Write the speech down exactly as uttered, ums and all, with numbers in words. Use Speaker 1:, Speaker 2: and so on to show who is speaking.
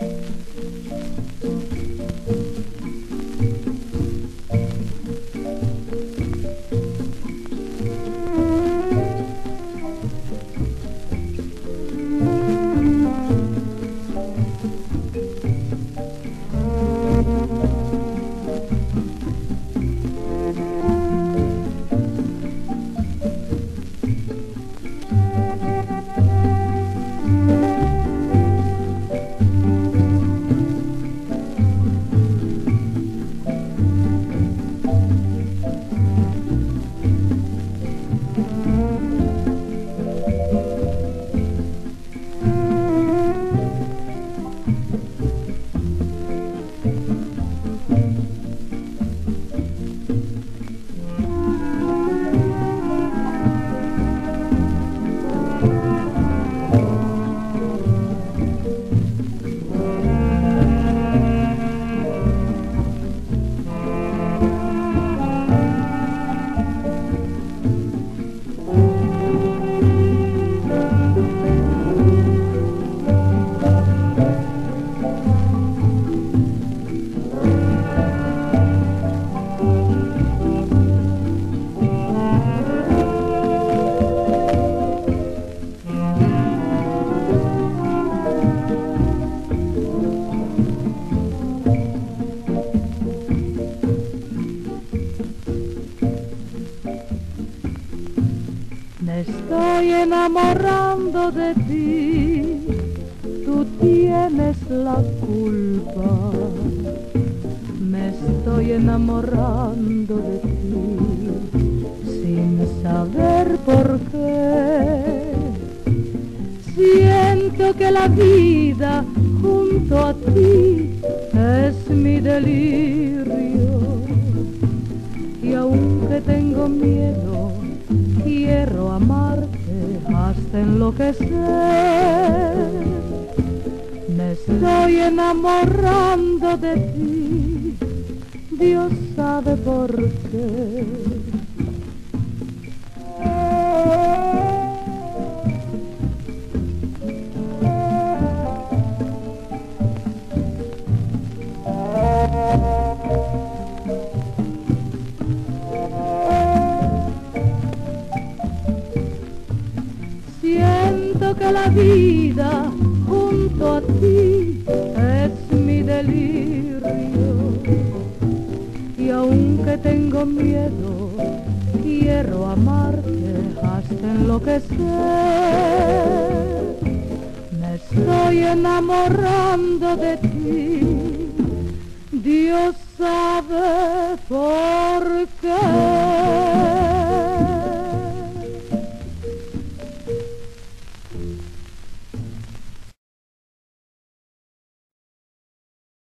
Speaker 1: Me estoy enamorando de ti, tú tienes la culpa. Me estoy enamorando de ti, sin saber por qué. Siento que la vida junto a ti es mi delirio, y aunque tengo miedo, quiero amarte hasta enloquecer. Me estoy enamorando de ti, Dios sabe por qué. Siento que la vida junto a ti es mi delirio, y aunque tengo miedo, quiero amarte hasta enloquecer. Me estoy enamorando de ti, Dios sabe por